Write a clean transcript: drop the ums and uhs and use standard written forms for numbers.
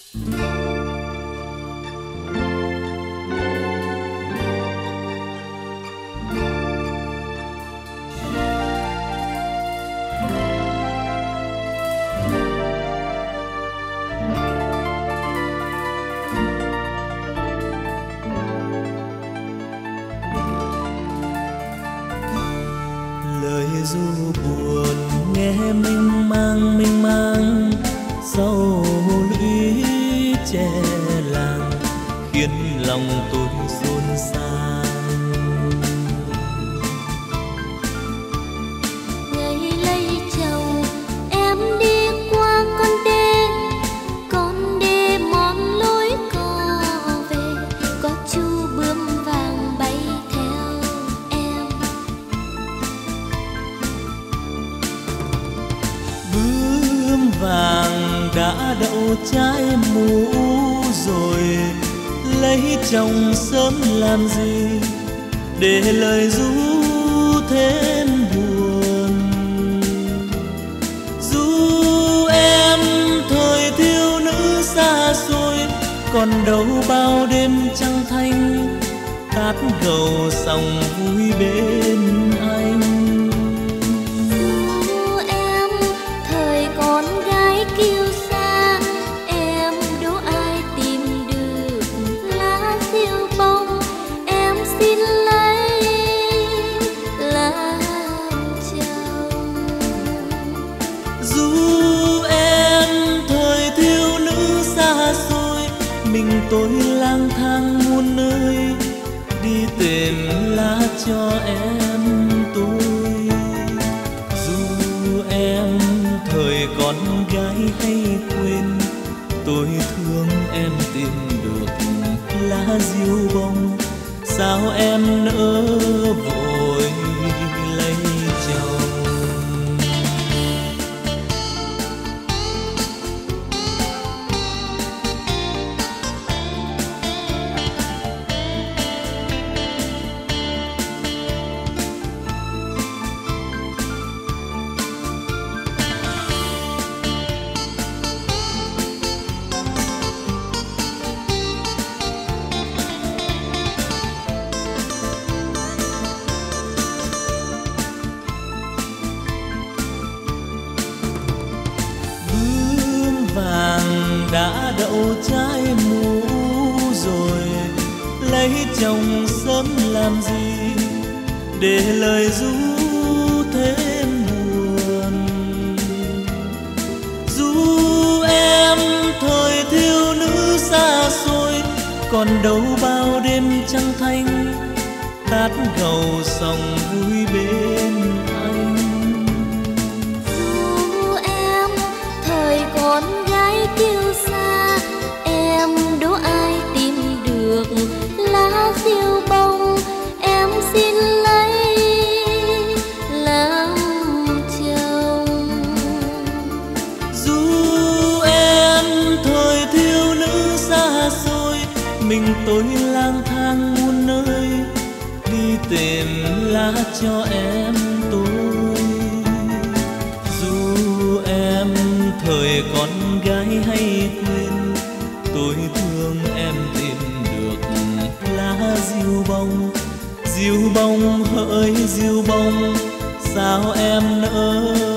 Lời ru buồn nghe mênh mang sâu lũy che làng, khiến lòng tôi xôn xao. Ngày lấy chồng em đi qua con đê mòn lối cò về, có chú bướm vàng bay theo em. Bướm vàng đã đậu trái mũ rồi, lấy chồng sớm làm gì để lời ru thêm buồn. Ru em thời thiếu nữ xa xôi, còn đâu bao đêm trăng thanh, hát gầu sòng vui bên anh. Ru em thời con gái kiêu sa, em đố ai tìm được lá diêu bông, em xin lấy làm chồng. Ru em thời thiếu nữ xa xôi, mình tôi lang thang muôn nơi, đi tìm lá cho em tôi. Ru em thời con gái hay quên, tôi thương em tìm được lá diêu bông, sao em nỡ vội lấy chồng. Vàng đã đậu trái mũ rồi, lấy chồng sớm làm gì để lời ru thêm buồn. Ru em thời thiếu nữ xa xôi, còn đâu bao đêm trăng thanh, hát gầu sòng vui bên anh. Ru em thời con gái kiêu sa, em đố ai tìm được lá diêu bông, em xin lấy làm chồng. Ru em thời thiếu nữ xa xôi, mình tôi lang thang muôn nơi, đi tìm lá cho em tôi. Ru em thời con gái hay quên, tôi thương em tìm được lá diêu bông hỡi diêu bông, sao em nỡ